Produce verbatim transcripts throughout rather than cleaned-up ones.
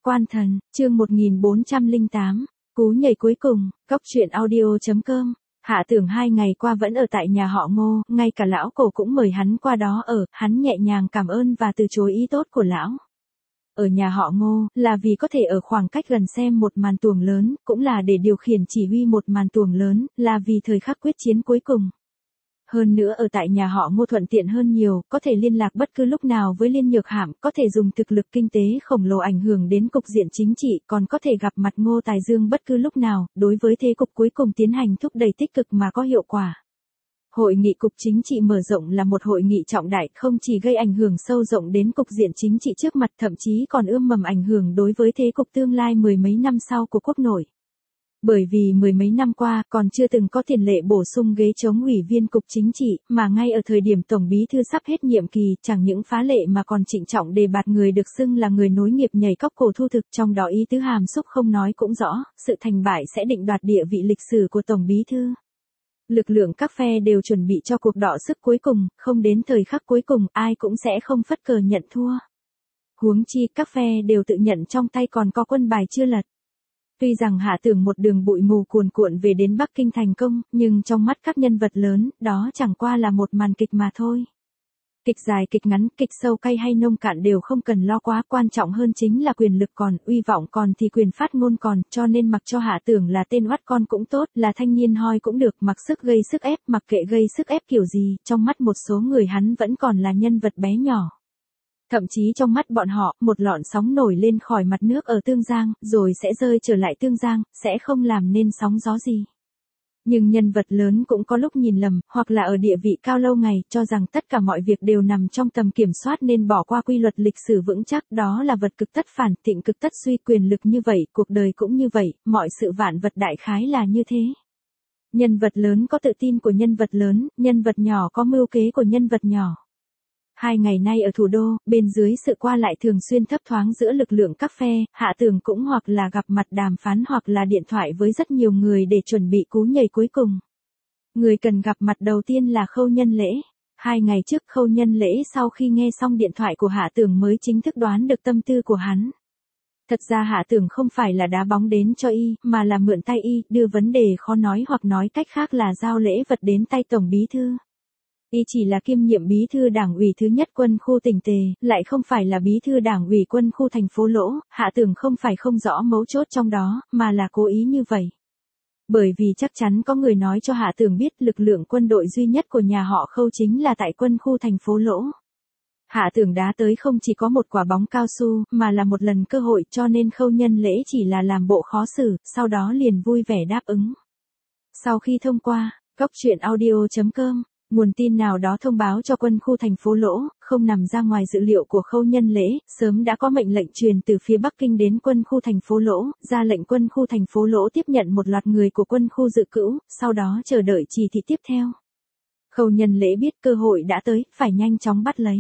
Quan thần, chương một nghìn bốn trăm lẻ tám, cú nhảy cuối cùng, cóc truyện audio chấm com. Hạ Tưởng hai ngày qua vẫn ở tại nhà họ Ngô, ngay cả lão cổ cũng mời hắn qua đó ở, hắn nhẹ nhàng cảm ơn và từ chối ý tốt của lão. Ở nhà họ Ngô, là vì có thể ở khoảng cách gần xem một màn tuồng lớn, cũng là để điều khiển chỉ huy một màn tuồng lớn, là vì thời khắc quyết chiến cuối cùng. Hơn nữa ở tại nhà họ Ngô thuận tiện hơn nhiều, có thể liên lạc bất cứ lúc nào với Liên Nhược Hạm, có thể dùng thực lực kinh tế khổng lồ ảnh hưởng đến cục diện chính trị, còn có thể gặp mặt Ngô Tài Dương bất cứ lúc nào, đối với thế cục cuối cùng tiến hành thúc đẩy tích cực mà có hiệu quả. Hội nghị cục chính trị mở rộng là một hội nghị trọng đại, không chỉ gây ảnh hưởng sâu rộng đến cục diện chính trị trước mặt, thậm chí còn ươm mầm ảnh hưởng đối với thế cục tương lai mười mấy năm sau của quốc nội. Bởi vì mười mấy năm qua còn chưa từng có tiền lệ bổ sung ghế chống ủy viên cục chính trị, mà ngay ở thời điểm Tổng bí thư sắp hết nhiệm kỳ, chẳng những phá lệ mà còn trịnh trọng đề bạt người được xưng là người nối nghiệp nhảy cóc cổ thu thực, trong đó ý tứ hàm xúc không nói cũng rõ, sự thành bại sẽ định đoạt địa vị lịch sử của Tổng bí thư. Lực lượng các phe đều chuẩn bị cho cuộc đọ sức cuối cùng, không đến thời khắc cuối cùng ai cũng sẽ không phất cờ nhận thua. Huống chi các phe đều tự nhận trong tay còn có quân bài chưa lật. Tuy rằng Hạ Tưởng một đường bụi mù cuồn cuộn về đến Bắc Kinh thành công, nhưng trong mắt các nhân vật lớn, đó chẳng qua là một màn kịch mà thôi. Kịch dài kịch ngắn, kịch sâu cay hay nông cạn đều không cần lo quá, quan trọng hơn chính là quyền lực còn, uy vọng còn thì quyền phát ngôn còn, cho nên mặc cho Hạ Tưởng là tên oắt con cũng tốt, là thanh niên hoi cũng được, mặc sức gây sức ép, mặc kệ gây sức ép kiểu gì, trong mắt một số người hắn vẫn còn là nhân vật bé nhỏ. Thậm chí trong mắt bọn họ, một lọn sóng nổi lên khỏi mặt nước ở Tương Giang, rồi sẽ rơi trở lại Tương Giang, sẽ không làm nên sóng gió gì. Nhưng nhân vật lớn cũng có lúc nhìn lầm, hoặc là ở địa vị cao lâu ngày, cho rằng tất cả mọi việc đều nằm trong tầm kiểm soát nên bỏ qua quy luật lịch sử vững chắc, đó là vật cực tất phản, thịnh cực tất suy, quyền lực như vậy, cuộc đời cũng như vậy, mọi sự vạn vật đại khái là như thế. Nhân vật lớn có tự tin của nhân vật lớn, nhân vật nhỏ có mưu kế của nhân vật nhỏ. Hai ngày nay ở thủ đô, bên dưới sự qua lại thường xuyên thấp thoáng giữa lực lượng các phe, Hạ Tưởng cũng hoặc là gặp mặt đàm phán hoặc là điện thoại với rất nhiều người để chuẩn bị cú nhảy cuối cùng. Người cần gặp mặt đầu tiên là Khâu Nhân Lễ. Hai ngày trước Khâu Nhân Lễ sau khi nghe xong điện thoại của Hạ Tưởng mới chính thức đoán được tâm tư của hắn. Thật ra Hạ Tưởng không phải là đá bóng đến cho y, mà là mượn tay y, đưa vấn đề khó nói hoặc nói cách khác là giao lễ vật đến tay Tổng bí thư. Y chỉ là kiêm nhiệm bí thư đảng ủy thứ nhất quân khu tỉnh Tề, lại không phải là bí thư đảng ủy quân khu thành phố Lỗ, Hạ Tưởng không phải không rõ mấu chốt trong đó, mà là cố ý như vậy. Bởi vì chắc chắn có người nói cho Hạ Tưởng biết lực lượng quân đội duy nhất của nhà họ Khâu chính là tại quân khu thành phố Lỗ. Hạ Tưởng đá tới không chỉ có một quả bóng cao su, mà là một lần cơ hội, cho nên Khâu Nhân Lễ chỉ là làm bộ khó xử, sau đó liền vui vẻ đáp ứng. Sau khi thông qua, cóc truyện audio chấm com, nguồn tin nào đó thông báo cho quân khu thành phố Lỗ, không nằm ra ngoài dự liệu của Khâu Nhân Lễ, sớm đã có mệnh lệnh truyền từ phía Bắc Kinh đến quân khu thành phố Lỗ, ra lệnh quân khu thành phố Lỗ tiếp nhận một loạt người của quân khu dự cữu, sau đó chờ đợi chỉ thị tiếp theo. Khâu Nhân Lễ biết cơ hội đã tới, phải nhanh chóng bắt lấy.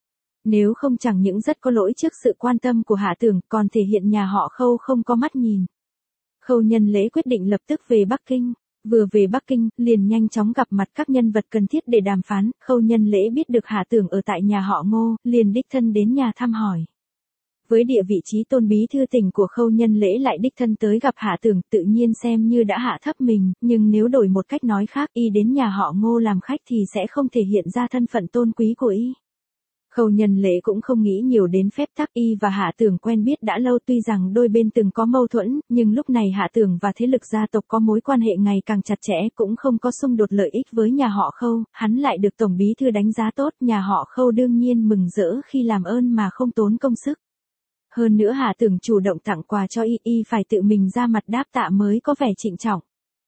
Nếu không chẳng những rất có lỗi trước sự quan tâm của Hạ Tưởng, còn thể hiện nhà họ Khâu không có mắt nhìn. Khâu Nhân Lễ quyết định lập tức về Bắc Kinh. Vừa về Bắc Kinh, liền nhanh chóng gặp mặt các nhân vật cần thiết để đàm phán, Khâu Nhân Lễ biết được Hạ Tưởng ở tại nhà họ Ngô, liền đích thân đến nhà thăm hỏi. Với địa vị trí tôn bí thư tỉnh của Khâu Nhân Lễ lại đích thân tới gặp Hạ Tưởng, tự nhiên xem như đã hạ thấp mình, nhưng nếu đổi một cách nói khác, y đến nhà họ Ngô làm khách thì sẽ không thể hiện ra thân phận tôn quý của y. Khâu Nhân Lễ cũng không nghĩ nhiều đến phép tắc, y và Hạ Tưởng quen biết đã lâu, tuy rằng đôi bên từng có mâu thuẫn, nhưng lúc này Hạ Tưởng và thế lực gia tộc có mối quan hệ ngày càng chặt chẽ, cũng không có xung đột lợi ích với nhà họ Khâu, hắn lại được Tổng bí thư đánh giá tốt, nhà họ Khâu đương nhiên mừng rỡ khi làm ơn mà không tốn công sức. Hơn nữa Hạ Tưởng chủ động tặng quà cho y, y phải tự mình ra mặt đáp tạ mới có vẻ trịnh trọng.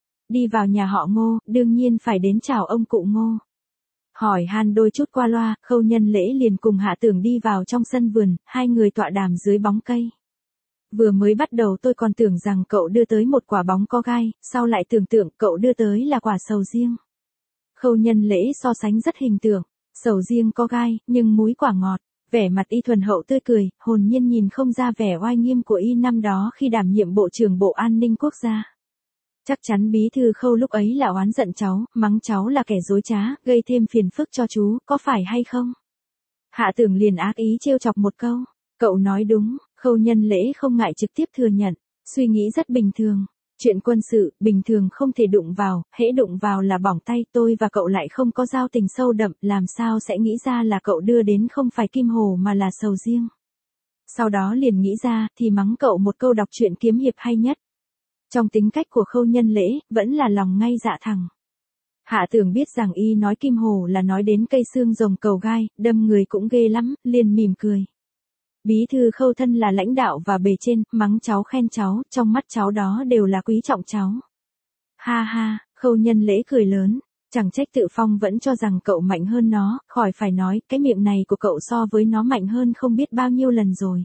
Đi vào nhà họ Ngô, đương nhiên phải đến chào ông cụ Ngô. Hỏi han đôi chút qua loa, Khâu Nhân Lễ liền cùng Hạ Tưởng đi vào trong sân vườn, hai người tọa đàm dưới bóng cây. Vừa mới bắt đầu tôi còn tưởng rằng cậu đưa tới một quả bóng có gai, sau lại tưởng tượng cậu đưa tới là quả sầu riêng. Khâu Nhân Lễ so sánh rất hình tượng, sầu riêng có gai, nhưng múi quả ngọt, vẻ mặt y thuần hậu tươi cười, hồn nhiên nhìn không ra vẻ oai nghiêm của y năm đó khi đảm nhiệm Bộ trưởng Bộ An ninh Quốc gia. Chắc chắn bí thư Khâu lúc ấy là oán giận cháu, mắng cháu là kẻ dối trá, gây thêm phiền phức cho chú, có phải hay không? Hạ Tưởng liền ác ý trêu chọc một câu, cậu nói đúng, Khâu Nhân Lễ không ngại trực tiếp thừa nhận, suy nghĩ rất bình thường. Chuyện quân sự, bình thường không thể đụng vào, hễ đụng vào là bỏng tay, tôi và cậu lại không có giao tình sâu đậm, làm sao sẽ nghĩ ra là cậu đưa đến không phải kim hồ mà là sầu riêng. Sau đó liền nghĩ ra, thì mắng cậu một câu đọc truyện kiếm hiệp hay nhất. Trong tính cách của Khâu Nhân Lễ, vẫn là lòng ngay dạ thẳng. Hạ Tưởng biết rằng y nói kim hồ là nói đến cây xương rồng cầu gai, đâm người cũng ghê lắm, liền mỉm cười. Bí thư Khâu thân là lãnh đạo và bề trên, mắng cháu khen cháu, trong mắt cháu đó đều là quý trọng cháu. Ha ha, Khâu Nhân Lễ cười lớn, chẳng trách Tự Phong vẫn cho rằng cậu mạnh hơn nó, khỏi phải nói, cái miệng này của cậu so với nó mạnh hơn không biết bao nhiêu lần rồi.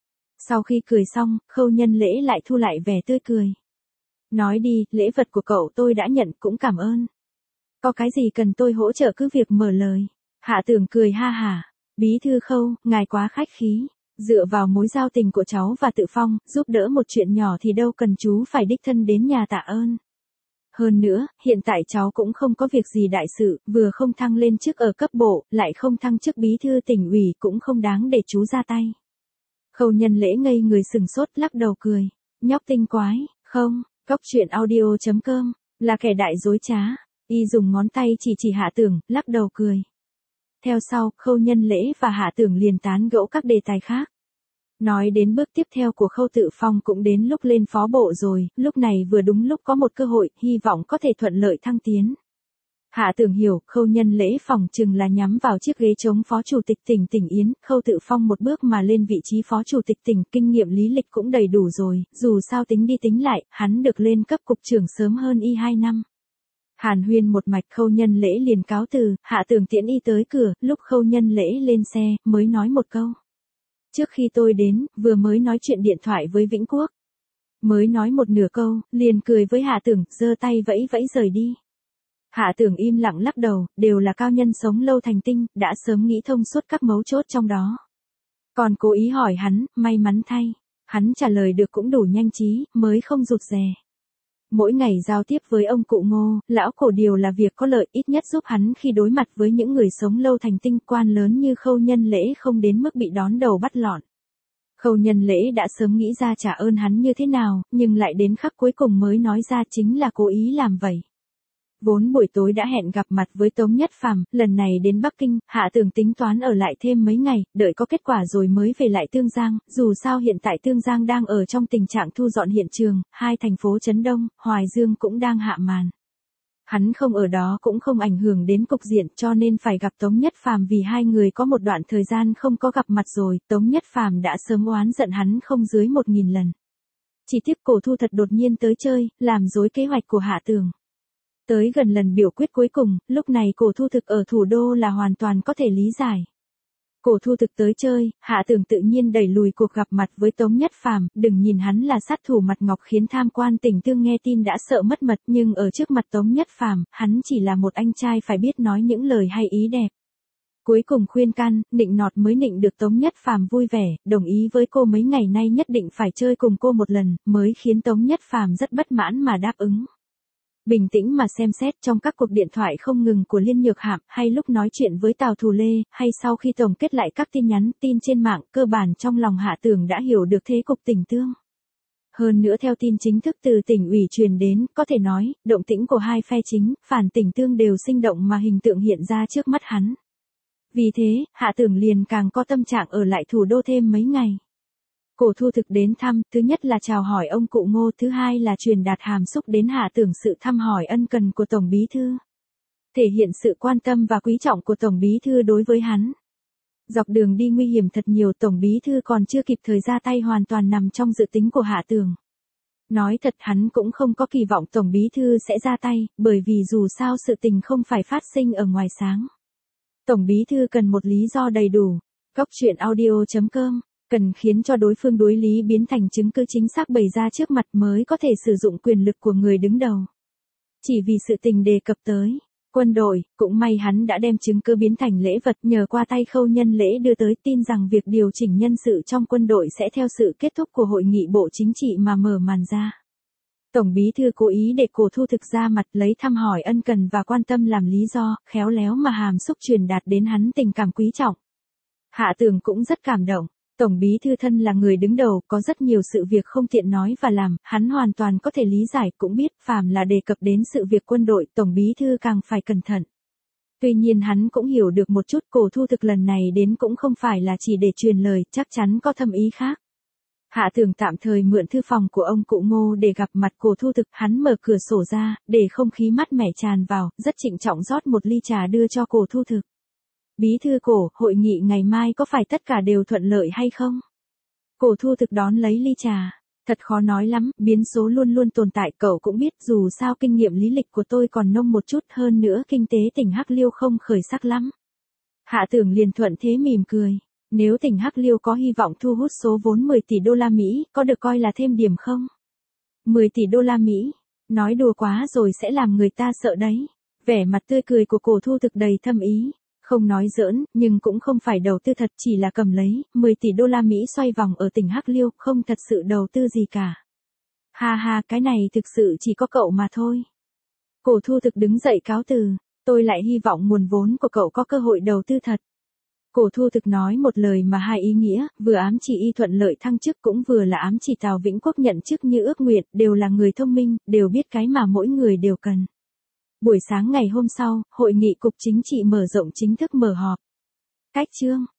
Sau khi cười xong, Khâu Nhân Lễ lại thu lại vẻ tươi cười. Nói đi, lễ vật của cậu tôi đã nhận, cũng cảm ơn. Có cái gì cần tôi hỗ trợ cứ việc mở lời. Hạ Tưởng cười ha hả. Bí thư Khâu, ngài quá khách khí. Dựa vào mối giao tình của cháu và Tự Phong, giúp đỡ một chuyện nhỏ thì đâu cần chú phải đích thân đến nhà tạ ơn. Hơn nữa, hiện tại cháu cũng không có việc gì đại sự, vừa không thăng lên chức ở cấp bộ, lại không thăng chức bí thư tỉnh ủy, cũng không đáng để chú ra tay. Khâu Nhân Lễ ngây người sừng sốt, lắc đầu cười. Nhóc tinh quái, không, Cóc truyện audio chấm com, là kẻ đại dối trá. Y dùng ngón tay chỉ chỉ Hạ Tưởng, lắc đầu cười. Theo sau, Khâu Nhân Lễ và Hạ Tưởng liền tán gẫu các đề tài khác. Nói đến bước tiếp theo của Khâu Tự Phong cũng đến lúc lên phó bộ rồi, lúc này vừa đúng lúc có một cơ hội, hy vọng có thể thuận lợi thăng tiến. Hạ Tưởng hiểu, Khâu Nhân Lễ phòng chừng là nhắm vào chiếc ghế chống phó chủ tịch tỉnh tỉnh Yến, Khâu Tự Phong một bước mà lên vị trí phó chủ tịch tỉnh, kinh nghiệm lý lịch cũng đầy đủ rồi, dù sao tính đi tính lại, hắn được lên cấp cục trưởng sớm hơn y hai năm. Hàn huyên một mạch, Khâu Nhân Lễ liền cáo từ, Hạ Tưởng tiễn y tới cửa, lúc Khâu Nhân Lễ lên xe, mới nói một câu. Trước khi tôi đến, vừa mới nói chuyện điện thoại với Vĩnh Quốc. Mới nói một nửa câu, liền cười với Hạ Tưởng, giơ tay vẫy vẫy rời đi. Hạ Tưởng im lặng lắc đầu, đều là cao nhân sống lâu thành tinh, đã sớm nghĩ thông suốt các mấu chốt trong đó. Còn cố ý hỏi hắn, may mắn thay. Hắn trả lời được cũng đủ nhanh trí, mới không rụt rè. Mỗi ngày giao tiếp với ông cụ Ngô, lão cổ điều là việc có lợi, ít nhất giúp hắn khi đối mặt với những người sống lâu thành tinh, quan lớn như Khâu Nhân Lễ không đến mức bị đón đầu bắt lọn. Khâu Nhân Lễ đã sớm nghĩ ra trả ơn hắn như thế nào, nhưng lại đến khắc cuối cùng mới nói ra chính là cố ý làm vậy. Vốn buổi tối đã hẹn gặp mặt với Tống Nhất Phàm, lần này đến Bắc Kinh, Hạ Tưởng tính toán ở lại thêm mấy ngày, đợi có kết quả rồi mới về lại Tương Giang, dù sao hiện tại Tương Giang đang ở trong tình trạng thu dọn hiện trường, hai thành phố Trấn Đông, Hoài Dương cũng đang hạ màn. Hắn không ở đó cũng không ảnh hưởng đến cục diện, cho nên phải gặp Tống Nhất Phàm, vì hai người có một đoạn thời gian không có gặp mặt rồi, Tống Nhất Phàm đã sớm oán giận hắn không dưới một nghìn lần. Chỉ tiếc Cổ Thu thật đột nhiên tới chơi, làm rối kế hoạch của Hạ Tưởng. Tới gần lần biểu quyết cuối cùng, lúc này Cổ Thu thực ở thủ đô là hoàn toàn có thể lý giải. Cổ Thu thực tới chơi, Hạ Tưởng tự nhiên đẩy lùi cuộc gặp mặt với Tống Nhất Phàm, đừng nhìn hắn là sát thủ mặt ngọc khiến tham quan tỉnh Tương nghe tin đã sợ mất mật, nhưng ở trước mặt Tống Nhất Phàm, hắn chỉ là một anh trai phải biết nói những lời hay ý đẹp. Cuối cùng khuyên can, nịnh nọt mới nịnh được Tống Nhất Phàm vui vẻ, đồng ý với cô mấy ngày nay nhất định phải chơi cùng cô một lần, mới khiến Tống Nhất Phàm rất bất mãn mà đáp ứng. Bình tĩnh mà xem xét trong các cuộc điện thoại không ngừng của Liên Nhược Hạm, hay lúc nói chuyện với Tào Thù Lê, hay sau khi tổng kết lại các tin nhắn, tin trên mạng, cơ bản trong lòng Hạ Tưởng đã hiểu được thế cục tỉnh Tương. Hơn nữa theo tin chính thức từ tỉnh ủy truyền đến, có thể nói, động tĩnh của hai phe chính, phản tỉnh Tương đều sinh động mà hình tượng hiện ra trước mắt hắn. Vì thế, Hạ Tưởng liền càng có tâm trạng ở lại thủ đô thêm mấy ngày. Cổ Thu thực đến thăm, thứ nhất là chào hỏi ông cụ Ngô, thứ hai là truyền đạt hàm xúc đến Hạ Tưởng sự thăm hỏi ân cần của Tổng Bí Thư. Thể hiện sự quan tâm và quý trọng của Tổng Bí Thư đối với hắn. Dọc đường đi nguy hiểm thật nhiều, Tổng Bí Thư còn chưa kịp thời ra tay hoàn toàn nằm trong dự tính của Hạ Tưởng. Nói thật hắn cũng không có kỳ vọng Tổng Bí Thư sẽ ra tay, bởi vì dù sao sự tình không phải phát sinh ở ngoài sáng. Tổng Bí Thư cần một lý do đầy đủ. Cóc truyện audio chấm com, cần khiến cho đối phương đối lý biến thành chứng cứ chính xác bày ra trước mặt mới có thể sử dụng quyền lực của người đứng đầu. Chỉ vì sự tình đề cập tới quân đội, cũng may hắn đã đem chứng cứ biến thành lễ vật, nhờ qua tay Khâu Nhân Lễ đưa tới, tin rằng việc điều chỉnh nhân sự trong quân đội sẽ theo sự kết thúc của hội nghị bộ chính trị mà mở màn ra. Tổng Bí Thư cố ý để Cổ Thu thực ra mặt, lấy thăm hỏi ân cần và quan tâm làm lý do, khéo léo mà hàm xúc truyền đạt đến hắn tình cảm quý trọng. Hạ Tưởng cũng rất cảm động. Tổng bí thư thân là người đứng đầu, có rất nhiều sự việc không tiện nói và làm, hắn hoàn toàn có thể lý giải, cũng biết phàm là đề cập đến sự việc quân đội, tổng bí thư càng phải cẩn thận. Tuy nhiên hắn cũng hiểu được một chút, Cổ Thu Thực lần này đến cũng không phải là chỉ để truyền lời, chắc chắn có thâm ý khác. Hạ Tưởng tạm thời mượn thư phòng của ông cụ Ngô để gặp mặt Cổ Thu Thực, hắn mở cửa sổ ra, để không khí mát mẻ tràn vào, rất trịnh trọng rót một ly trà đưa cho Cổ Thu Thực. Bí thư Cổ, hội nghị ngày mai có phải tất cả đều thuận lợi hay không? Cổ Thu Thực đón lấy ly trà. Thật khó nói lắm, biến số luôn luôn tồn tại, cậu cũng biết, dù sao kinh nghiệm lý lịch của tôi còn nông một chút, hơn nữa kinh tế tỉnh Hắc Liêu không khởi sắc lắm. Hạ Tưởng liền thuận thế mỉm cười. Nếu tỉnh Hắc Liêu có hy vọng thu hút số vốn mười tỷ đô la Mỹ, có được coi là thêm điểm không? mười tỷ đô la Mỹ, nói đùa quá rồi sẽ làm người ta sợ đấy. Vẻ mặt tươi cười của Cổ Thu Thực đầy thâm ý. Không nói giỡn, nhưng cũng không phải đầu tư thật, chỉ là cầm lấy, mười tỷ đô la Mỹ xoay vòng ở tỉnh Hắc Liêu, không thật sự đầu tư gì cả. Ha ha, cái này thực sự chỉ có cậu mà thôi. Cổ Thu Thực đứng dậy cáo từ, tôi lại hy vọng nguồn vốn của cậu có cơ hội đầu tư thật. Cổ Thu Thực nói một lời mà hai ý nghĩa, vừa ám chỉ Y thuận lợi thăng chức cũng vừa là ám chỉ Tào Vĩnh Quốc nhận chức như ước nguyện, đều là người thông minh, đều biết cái mà mỗi người đều cần. Buổi sáng ngày hôm sau, hội nghị cục chính trị mở rộng chính thức mở họp. Cách chương